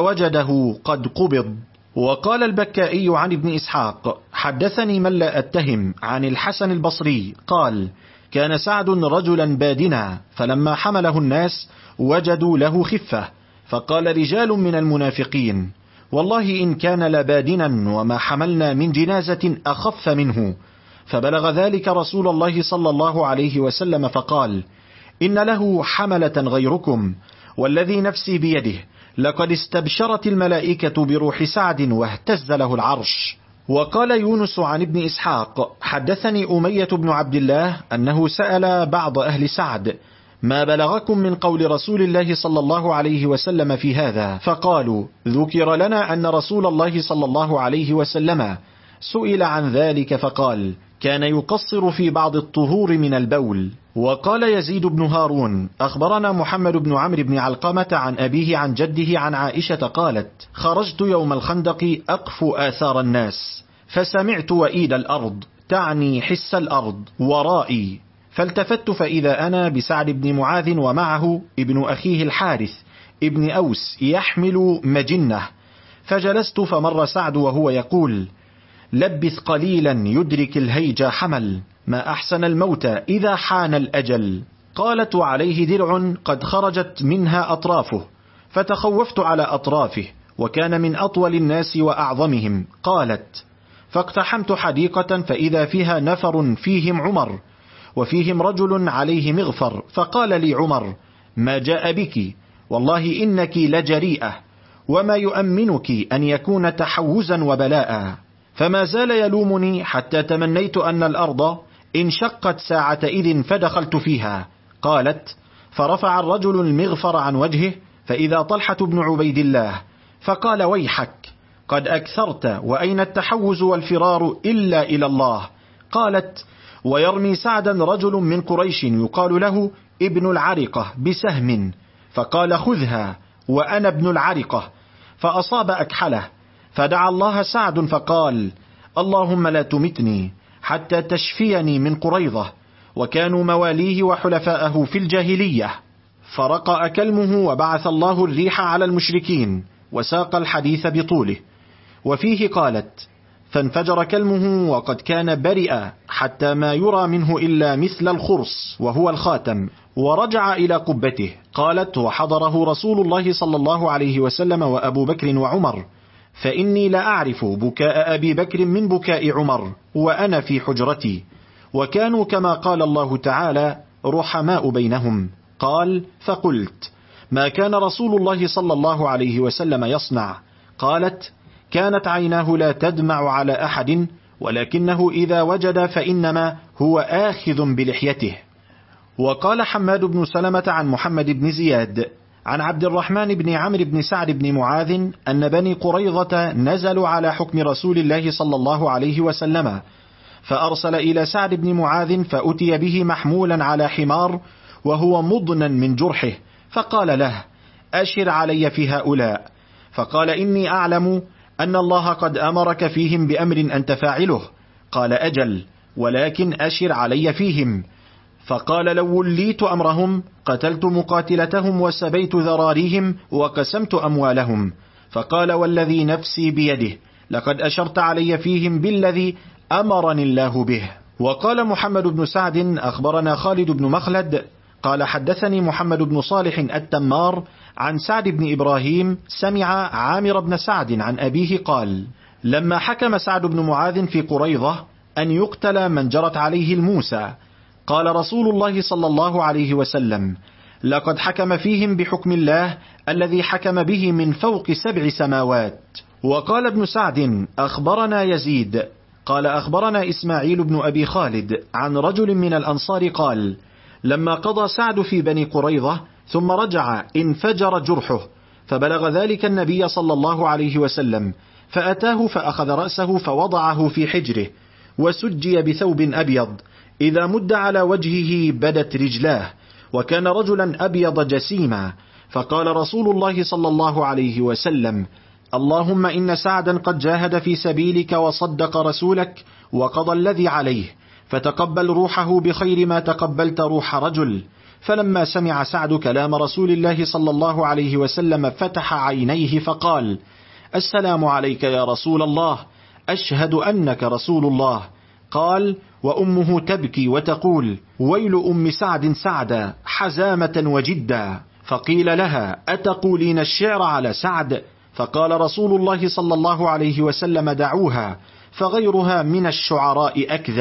فوجده قد قبض. وقال البكائي عن ابن إسحاق: حدثني من لا أتهم عن الحسن البصري قال: كان سعد رجلا بادنا، فلما حمله الناس وجدوا له خفة، فقال رجال من المنافقين: والله إن كان لبادنا وما حملنا من جنازة أخف منه. فبلغ ذلك رسول الله صلى الله عليه وسلم فقال: إن له حملة غيركم، والذي نفسي بيده لقد استبشرت الملائكة بروح سعد واهتز له العرش. وقال يونس عن ابن إسحاق حدثني أمية بن عبد الله أنه سأل بعض أهل سعد: ما بلغكم من قول رسول الله صلى الله عليه وسلم في هذا؟ فقالوا: ذكر لنا أن رسول الله صلى الله عليه وسلم سئل عن ذلك فقال: كان يقصر في بعض الطهور من البول. وقال يزيد بن هارون أخبرنا محمد بن عمرو بن علقمة عن أبيه عن جده عن عائشة قالت: خرجت يوم الخندق أقفو آثار الناس، فسمعت وإيد الأرض، تعني حس الأرض، ورائي، فالتفت فإذا أنا بسعد بن معاذ ومعه ابن أخيه الحارث ابن أوس يحمل مجنة، فجلست فمر سعد وهو يقول: لبث قليلا يدرك الهيج حمل، ما أحسن الموت إذا حان الأجل. قالت: وعليه درع قد خرجت منها أطرافه، فتخوفت على أطرافه، وكان من أطول الناس وأعظمهم. قالت: فاقتحمت حديقة فإذا فيها نفر فيهم عمر، وفيهم رجل عليه مغفر، فقال لي عمر: ما جاء بك؟ والله إنك لجريئة، وما يؤمنك أن يكون تحوزا وبلاء. فما زال يلومني حتى تمنيت أن الأرض انشقت ساعتئذ فدخلت فيها. قالت: فرفع الرجل المغفر عن وجهه فإذا طلحة بن عبيد الله، فقال: ويحك، قد أكثرت، وأين التحوز والفرار إلا إلى الله؟ قالت: ويرمي سعدا رجل من قريش يقال له ابن العرقة بسهم، فقال: خذها وأنا ابن العرقة، فأصاب أكحله، فدعا الله سعد فقال: اللهم لا تمتني حتى تشفيني من قريظة، وكانوا مواليه وحلفاءه في الجاهلية. فرقأ كلمه وبعث الله الريح على المشركين، وساق الحديث بطوله. وفيه قالت: فانفجر كلمه وقد كان برئا حتى ما يرى منه إلا مثل الخرص وهو الخاتم، ورجع إلى قبته. قالت: وحضره رسول الله صلى الله عليه وسلم وأبو بكر وعمر، فإني لا أعرف بكاء أبي بكر من بكاء عمر وأنا في حجرتي، وكانوا كما قال الله تعالى رحماء بينهم. قال: فقلت: ما كان رسول الله صلى الله عليه وسلم يصنع؟ قالت: كانت عيناه لا تدمع على أحد، ولكنه إذا وجد فإنما هو آخذ بلحيته. وقال حماد بن سلمة عن محمد بن زياد عن عبد الرحمن بن عمرو بن سعد بن معاذ أن بني قريظة نزلوا على حكم رسول الله صلى الله عليه وسلم، فأرسل إلى سعد بن معاذ فأتي به محمولا على حمار وهو مضنا من جرحه، فقال له: أشر علي في هؤلاء. فقال: إني أعلم أن الله قد أمرك فيهم بأمر أنت فاعله. قال: أجل، ولكن أشر علي فيهم. فقال: لو وليت أمرهم قتلت مقاتلتهم وسبيت ذراريهم وقسمت أموالهم. فقال: والذي نفسي بيده لقد أشرت علي فيهم بالذي أمرني الله به. وقال محمد بن سعد أخبرنا خالد بن مخلد قال: حدثني محمد بن صالح التمار عن سعد بن إبراهيم سمع عامر بن سعد عن أبيه قال: لما حكم سعد بن معاذ في قريظة أن يقتل من جرت عليه الموسى، قال رسول الله صلى الله عليه وسلم: لقد حكم فيهم بحكم الله الذي حكم به من فوق 7 سماوات. وقال ابن سعد أخبرنا يزيد قال: أخبرنا إسماعيل بن أبي خالد عن رجل من الأنصار قال: لما قضى سعد في بني قريظة ثم رجع انفجر جرحه، فبلغ ذلك النبي صلى الله عليه وسلم، فأتاه فأخذ رأسه فوضعه في حجره، وسجي بثوب أبيض، إذا مد على وجهه بدت رجلاه، وكان رجلا أبيض جسيما. فقال رسول الله صلى الله عليه وسلم: اللهم إن سعدا قد جاهد في سبيلك وصدق رسولك وقضى الذي عليه، فتقبل روحه بخير ما تقبلت روح رجل. فلما سمع سعد كلام رسول الله صلى الله عليه وسلم فتح عينيه فقال: السلام عليك يا رسول الله، أشهد أنك رسول الله. قال: وأمه تبكي وتقول: ويل أم سعد سعدا حزامة وجدا. فقيل لها: أتقولين الشعر على سعد؟ فقال رسول الله صلى الله عليه وسلم: دعوها، فغيرها من الشعراء أكذب.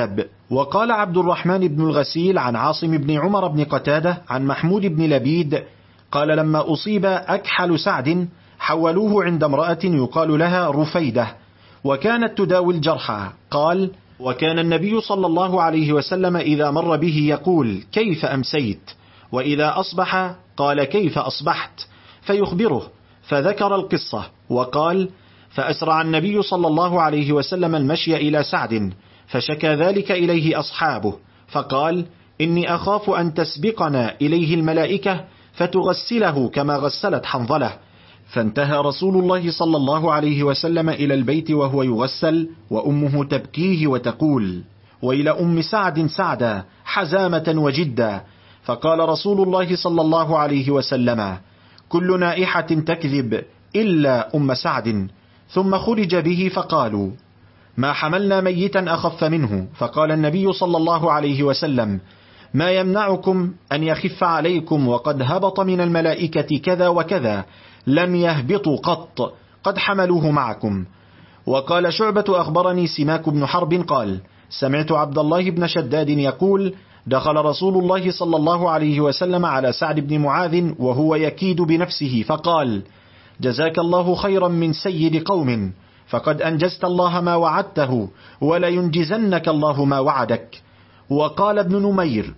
وقال عبد الرحمن بن الغسيل عن عاصم بن عمر بن قتادة عن محمود بن لبيد قال لما أصيب أكحل سعد حولوه عند امرأة يقال لها رفيدة وكانت تداوي الجرحى. قال وكان النبي صلى الله عليه وسلم إذا مر به يقول كيف أمسيت، وإذا أصبح قال كيف أصبحت فيخبره، فذكر القصة وقال فأسرع النبي صلى الله عليه وسلم المشي إلى سعد فشكى ذلك إليه أصحابه فقال إني أخاف أن تسبقنا إليه الملائكة فتغسله كما غسلت حنظلة. فانتهى رسول الله صلى الله عليه وسلم إلى البيت وهو يغسل وأمه تبكيه وتقول وإلى أم سعد سعدا حزامة وجدا. فقال رسول الله صلى الله عليه وسلم كل نائحة تكذب إلا أم سعد. ثم خرج به فقالوا ما حملنا ميتا أخف منه. فقال النبي صلى الله عليه وسلم ما يمنعكم أن يخف عليكم وقد هبط من الملائكة كذا وكذا لم يهبطوا قط قد حملوه معكم. وقال شعبة أخبرني سماك بن حرب قال سمعت عبد الله بن شداد يقول دخل رسول الله صلى الله عليه وسلم على سعد بن معاذ وهو يكيد بنفسه فقال جزاك الله خيرا من سيد قوم فقد أنجزت الله ما وعدته ولينجزنك الله ما وعدك. وقال ابن نمير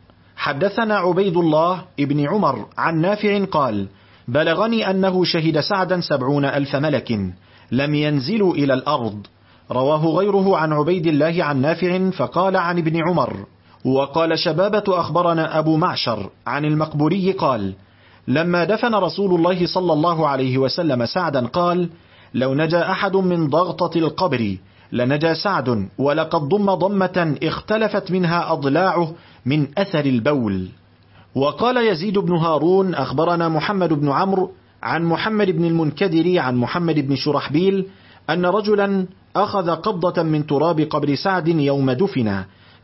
حدثنا عبيد الله ابن عمر عن نافع قال بلغني أنه شهد سعدا 70,000 ملك لم ينزلوا إلى الأرض. رواه غيره عن عبيد الله عن نافع فقال عن ابن عمر. وقال شبابة أخبرنا أبو معشر عن المقبوري قال لما دفن رسول الله صلى الله عليه وسلم سعدا قال لو نجا أحد من ضغطة القبر لنجا سعد ولقد ضم ضمة اختلفت منها أضلاعه من أثر البول. وقال يزيد بن هارون أخبرنا محمد بن عمرو عن محمد بن المنكدر عن محمد بن شرحبيل أن رجلا أخذ قبضة من تراب قبر سعد يوم دفن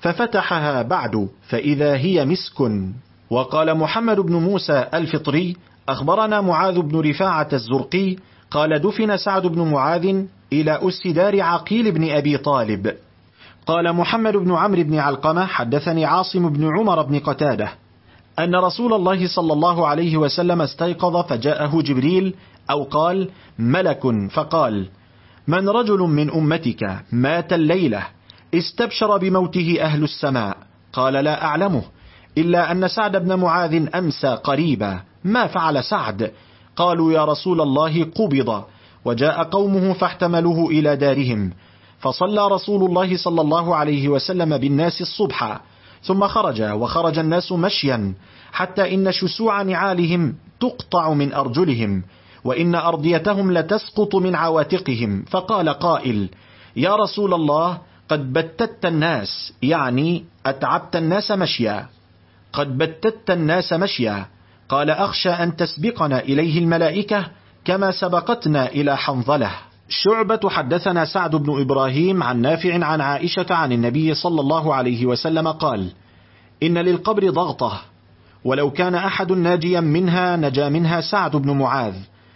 ففتحها بعد فإذا هي مسك. وقال محمد بن موسى الفطري أخبرنا معاذ بن رفاعة الزرقي قال دفن سعد بن معاذ إلى أس دار عقيل بن أبي طالب. قال محمد بن عمرو بن علقمة حدثني عاصم بن عمر بن قتادة أن رسول الله صلى الله عليه وسلم استيقظ فجاءه جبريل أو قال ملك فقال من رجل من أمتك مات الليلة استبشر بموته أهل السماء؟ قال لا أعلمه إلا أن سعد بن معاذ أمسى قريبا. ما فعل سعد؟ قالوا يا رسول الله قبض وجاء قومه فاحتملوه إلى دارهم فصلى رسول الله صلى الله عليه وسلم بالناس الصبح ثم وخرج الناس مشيا حتى إن شسوع نعالهم تقطع من أرجلهم وإن أرضيتهم لتسقط من عواتقهم. فقال قائل يا رسول الله قد بتت الناس، يعني أتعبت الناس مشيا، قد بتت الناس مشيا. قال أخشى أن تسبقنا إليه الملائكة كما سبقتنا إلى حنظلة. شعبة حدثنا سعد بن إبراهيم عن نافع عن عائشة عن النبي صلى الله عليه وسلم قال إن للقبر ضغطة ولو كان أحد ناجيا منها نجا منها سعد بن معاذ.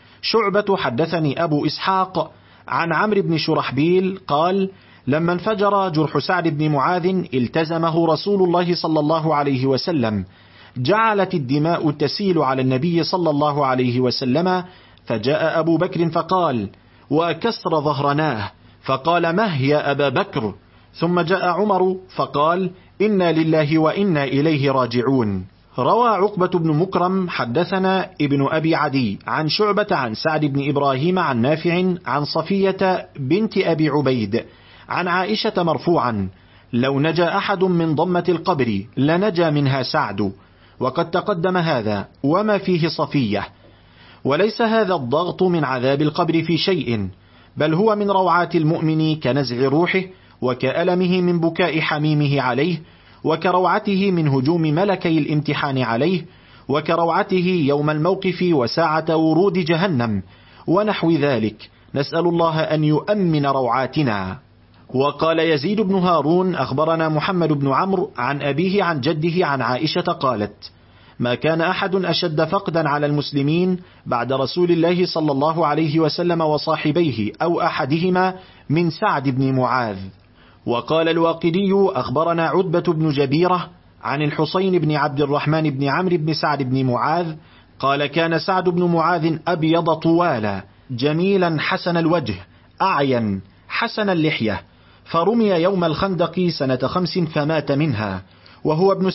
شعبة حدثني أبو إسحاق عن عمرو بن شرحبيل قال لما انفجر جرح سعد بن معاذ التزمه رسول الله صلى الله عليه وسلم، جعلت الدماء تسيل على النبي صلى الله عليه وسلم، فجاء أبو بكر فقال وكسر ظهرناه، فقال مه يا أبا بكر. ثم جاء عمر فقال إنا لله وإنا إليه راجعون. روى عقبة بن مكرم حدثنا ابن أبي عدي عن شعبة عن سعد بن إبراهيم عن نافع عن صفية بنت أبي عبيد عن عائشة مرفوعا لو نجا أحد من ضمة القبر لنجا منها سعد. وقد تقدم هذا وما فيه صفية. وليس هذا الضغط من عذاب القبر في شيء، بل هو من روعات المؤمن كنزع روحه وكألمه من بكاء حميمه عليه، وكروعته من هجوم ملكي الامتحان عليه، وكروعته يوم الموقف وساعة ورود جهنم ونحو ذلك. نسأل الله أن يؤمن روعاتنا. وقال يزيد بن هارون أخبرنا محمد بن عمرو عن أبيه عن جده عن عائشة قالت ما كان أحد أشد فقدا على المسلمين بعد رسول الله صلى الله عليه وسلم وصاحبيه أو أحدهما من سعد بن معاذ. وقال الواقدي أخبرنا عتبة بن جبيرة عن الحسين بن عبد الرحمن بن عمرو بن سعد بن معاذ قال كان سعد بن معاذ أبيض طوالا جميلا حسن الوجه أعين حسن اللحية، فرمي يوم الخندق سنة 5 فمات منها وهو ابن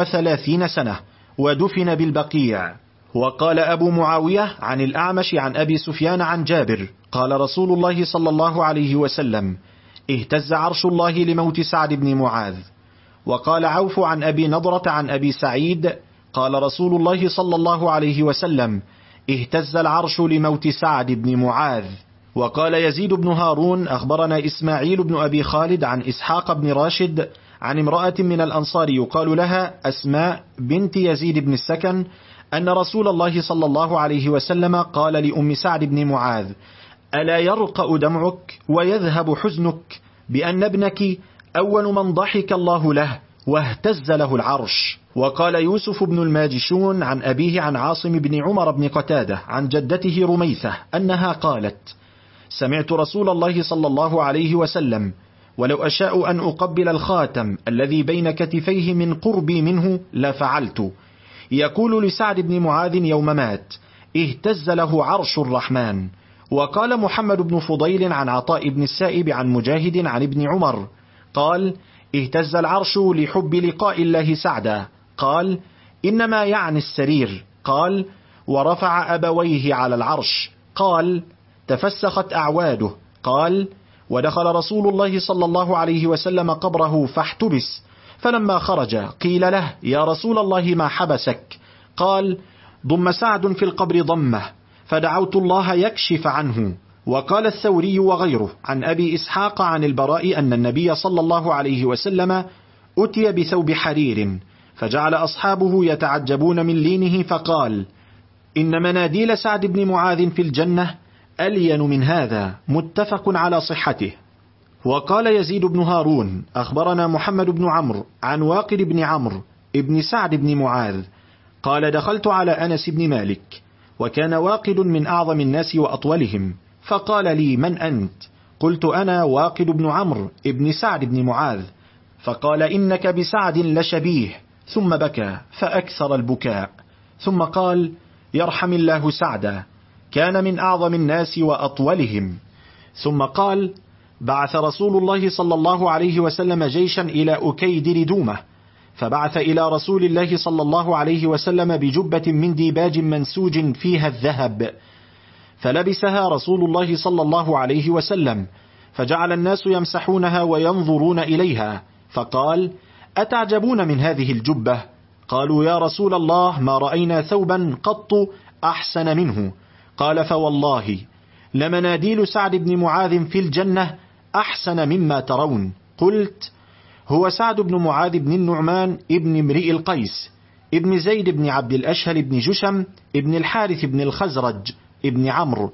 37 سنة ودفن بالبقيع. وقال أبو معاوية عن الأعمش عن أبي سفيان عن جابر قال رسول الله صلى الله عليه وسلم اهتز عرش الله لموت سعد بن معاذ. وقال عوف عن أبي نضرة عن أبي سعيد قال رسول الله صلى الله عليه وسلم اهتز العرش لموت سعد بن معاذ. وقال يزيد بن هارون أخبرنا إسماعيل بن أبي خالد عن إسحاق بن راشد عن امرأة من الأنصار يقال لها أسماء بنت يزيد بن السكن أن رسول الله صلى الله عليه وسلم قال لأم سعد بن معاذ ألا يرقأ دمعك ويذهب حزنك بأن ابنك أول من ضحك الله له واهتز له العرش. وقال يوسف بن الماجشون عن أبيه عن عاصم بن عمر بن قتادة عن جدته رميثة أنها قالت سمعت رسول الله صلى الله عليه وسلم ولو أشاء أن أقبل الخاتم الذي بين كتفيه من قربي منه لفعلت، يقول لسعد بن معاذ يوم مات اهتز له عرش الرحمن. وقال محمد بن فضيل عن عطاء بن السائب عن مجاهد عن ابن عمر قال اهتز العرش لحب لقاء الله سعدا، قال إنما يعني السرير، قال ورفع أبويه على العرش، قال تفسخت أعواده، قال ودخل رسول الله صلى الله عليه وسلم قبره فاحتبس، فلما خرج قيل له يا رسول الله ما حبسك؟ قال ضم سعد في القبر ضمه فدعوت الله يكشف عنه. وقال الثوري وغيره عن أبي إسحاق عن البراء أن النبي صلى الله عليه وسلم أتي بثوب حرير فجعل أصحابه يتعجبون من لينه فقال إن مناديل سعد بن معاذ في الجنة ألين من هذا، متفق على صحته. وقال يزيد بن هارون أخبرنا محمد بن عمرو عن واقد بن عمرو ابن سعد بن معاذ قال دخلت على أنس بن مالك وكان واقد من أعظم الناس وأطولهم، فقال لي من أنت؟ قلت أنا واقد بن عمرو ابن سعد بن معاذ، فقال إنك بسعد لشبيه، ثم بكى فأكثر البكاء، ثم قال يرحم الله سعدا كان من أعظم الناس وأطولهم. ثم قال بعث رسول الله صلى الله عليه وسلم جيشا إلى أكيدر دومة، فبعث إلى رسول الله صلى الله عليه وسلم بجبة من ديباج منسوج فيها الذهب، فلبسها رسول الله صلى الله عليه وسلم، فجعل الناس يمسحونها وينظرون إليها، فقال أتعجبون من هذه الجبة؟ قالوا يا رسول الله ما رأينا ثوبا قط أحسن منه. قال فوالله لمناديل سعد بن معاذ في الجنة أحسن مما ترون. قلت هو سعد بن معاذ بن النعمان ابن امرئ القيس ابن زيد بن عبد الأشهل بن جشم ابن الحارث بن الخزرج ابن عمرو،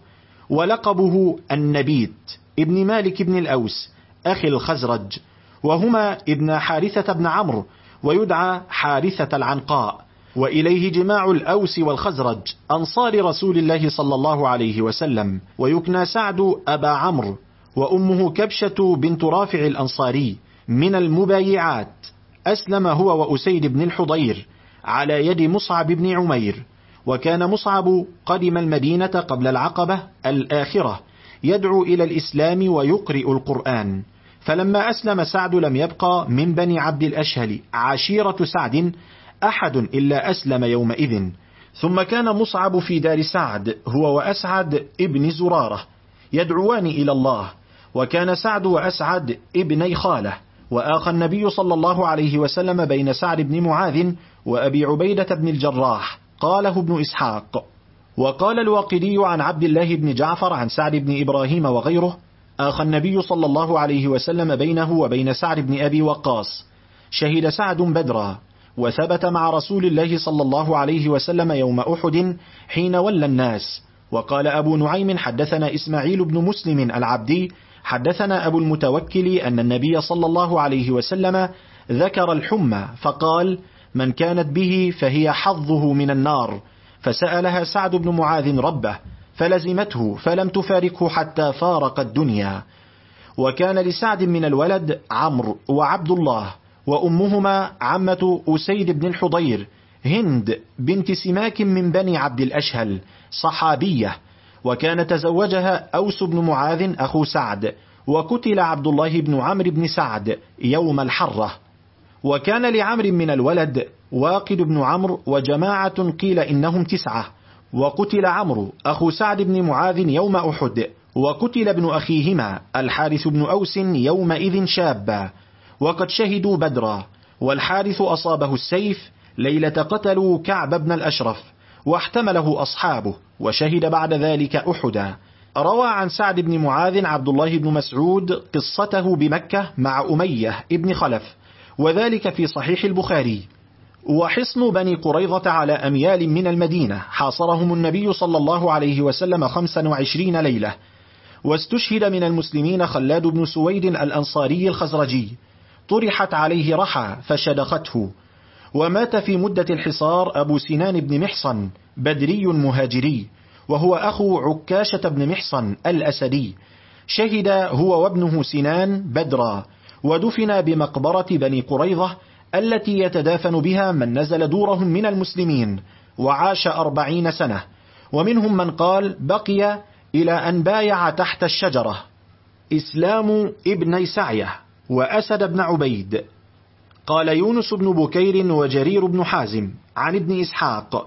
ولقبه النبيت ابن مالك بن الأوس أخي الخزرج، وهما ابن حارثة بن عمرو ويدعى حارثة العنقاء، وإليه جماع الأوس والخزرج أنصار رسول الله صلى الله عليه وسلم. ويكنى سعد أبا عمرو، وأمه كبشة بنت رافع الأنصاري من المبايعات، أسلم هو وأسيد بن الحضير على يد مصعب بن عمير. وكان مصعب قدم المدينة قبل العقبة الآخرة يدعو إلى الإسلام ويقرئ القرآن، فلما أسلم سعد لم يبقى من بني عبد الأشهل عشيرة سعد أحد إلا أسلم يومئذ. ثم كان مصعب في دار سعد هو وأسعد ابن زرارة يدعوان إلى الله، وكان سعد وأسعد ابني خاله. وآخى النبي صلى الله عليه وسلم بين سعد بن معاذ وأبي عبيدة بن الجراح، قاله ابن إسحاق. وقال الواقدي عن عبد الله بن جعفر عن سعد بن إبراهيم وغيره آخى النبي صلى الله عليه وسلم بينه وبين سعد بن أبي وقاص، شهد سعد بدرا، وثبت مع رسول الله صلى الله عليه وسلم يوم أحد حين ولى الناس. وقال أبو نعيم حدثنا إسماعيل بن مسلم العبدي حدثنا أبو المتوكل أن النبي صلى الله عليه وسلم ذكر الحمى فقال من كانت به فهي حظه من النار، فسألها سعد بن معاذ ربه فلزمته فلم تفارقه حتى فارق الدنيا. وكان لسعد من الولد عمرو وعبد الله، وأمهما عمة أسيد بن الحضير هند بنت سماك من بني عبد الأشهل صحابية، وكان تزوجها أوس بن معاذ أخو سعد، وقتل عبد الله بن عمرو بن سعد يوم الحرة. وكان لعمرو من الولد واقد بن عمرو وجماعة قيل إنهم 9، وقتل عمرو أخو سعد بن معاذ يوم أحد، وقتل ابن أخيهما الحارث بن أوس يومئذ شابا، وقد شهدوا بدرا، والحارث أصابه السيف ليلة قتلوا كعب بن الأشرف، واحتمله أصحابه، وشهد بعد ذلك أحدا. روى عن سعد بن معاذ عبد الله بن مسعود قصته بمكة مع أمية ابن خلف، وذلك في صحيح البخاري. وحصن بني قريظة على أميال من المدينة، حاصرهم النبي صلى الله عليه وسلم 25 ليلة. واستشهد من المسلمين خلاد بن سويد الأنصاري الخزرجي، طرحت عليه رحى فشدخته. ومات في مدة الحصار أبو سنان بن محصن بدري مهاجري، وهو أخو عكاشة بن محصن الأسدي، شهد هو وابنه سنان بدرا، ودفن بمقبرة بني قريظة التي يتدافن بها من نزل دورهم من المسلمين، وعاش 40 سنة. ومنهم من قال بقي إلى أن بايع تحت الشجرة. إسلام ابني سعية وأسد بن عبيد. قال يونس بن بكير وجرير بن حازم عن ابن إسحاق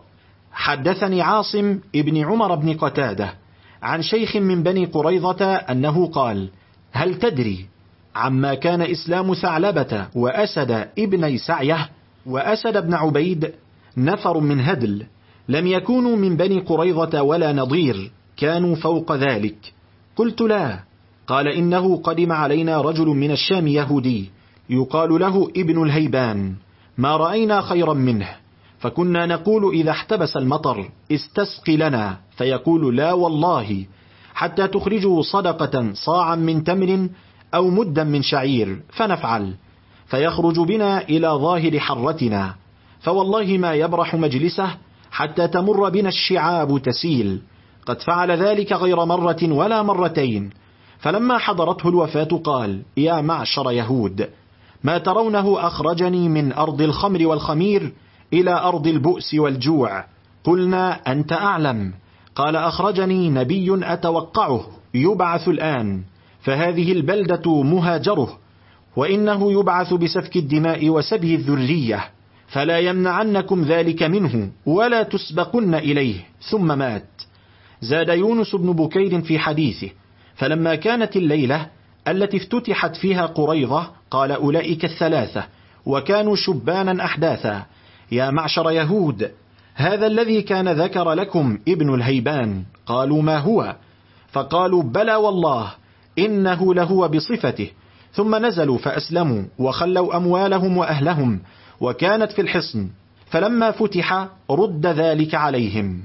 حدثني عاصم ابن عمر بن قتادة عن شيخ من بني قريظة أنه قال: هل تدري عما كان إسلام ثعلبة وأسد ابني سعية وأسد بن عبيد؟ نفر من هدل، لم يكونوا من بني قريظة ولا نضير، كانوا فوق ذلك. قلت لا. قال إنه قدم علينا رجل من الشام يهودي يقال له ابن الهيبان، ما رأينا خيرا منه، فكنا نقول إذا احتبس المطر استسق لنا، فيقول لا والله حتى تخرجوا صدقة صاعا من تمر أو مدا من شعير، فنفعل، فيخرج بنا إلى ظاهر حرتنا، فوالله ما يبرح مجلسه حتى تمر بنا الشعاب تسيل. قد فعل ذلك غير مرة ولا مرتين. فلما حضرته الوفاة قال: يا معشر يهود، ما ترونه أخرجني من أرض الخمر والخمير إلى أرض البؤس والجوع؟ قلنا: أنت أعلم. قال: أخرجني نبي أتوقعه يبعث الآن، فهذه البلدة مهاجره، وإنه يبعث بسفك الدماء وسبي الذرية، فلا يمنعنكم ذلك منه ولا تسبقن إليه. ثم مات. زاد يونس بن بكير في حديثه: فلما كانت الليلة التي افتتحت فيها قريظة قال أولئك 3 وكانوا شبانا أحداثا: يا معشر يهود، هذا الذي كان ذكر لكم ابن الهيبان. قالوا: ما هو؟ فقالوا: بلى والله إنه لهو بصفته. ثم نزلوا فأسلموا وخلوا أموالهم وأهلهم، وكانت في الحصن، فلما فتح رد ذلك عليهم.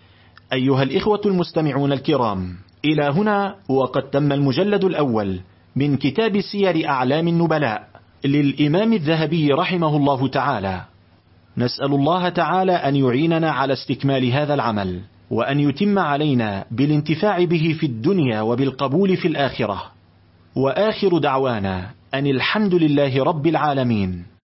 أيها الإخوة المستمعون الكرام، إلى هنا وقد تم المجلد الأول من كتاب سير أعلام النبلاء للإمام الذهبي رحمه الله تعالى. نسأل الله تعالى أن يعيننا على استكمال هذا العمل، وأن يتم علينا بالانتفاع به في الدنيا وبالقبول في الآخرة. وآخر دعوانا أن الحمد لله رب العالمين.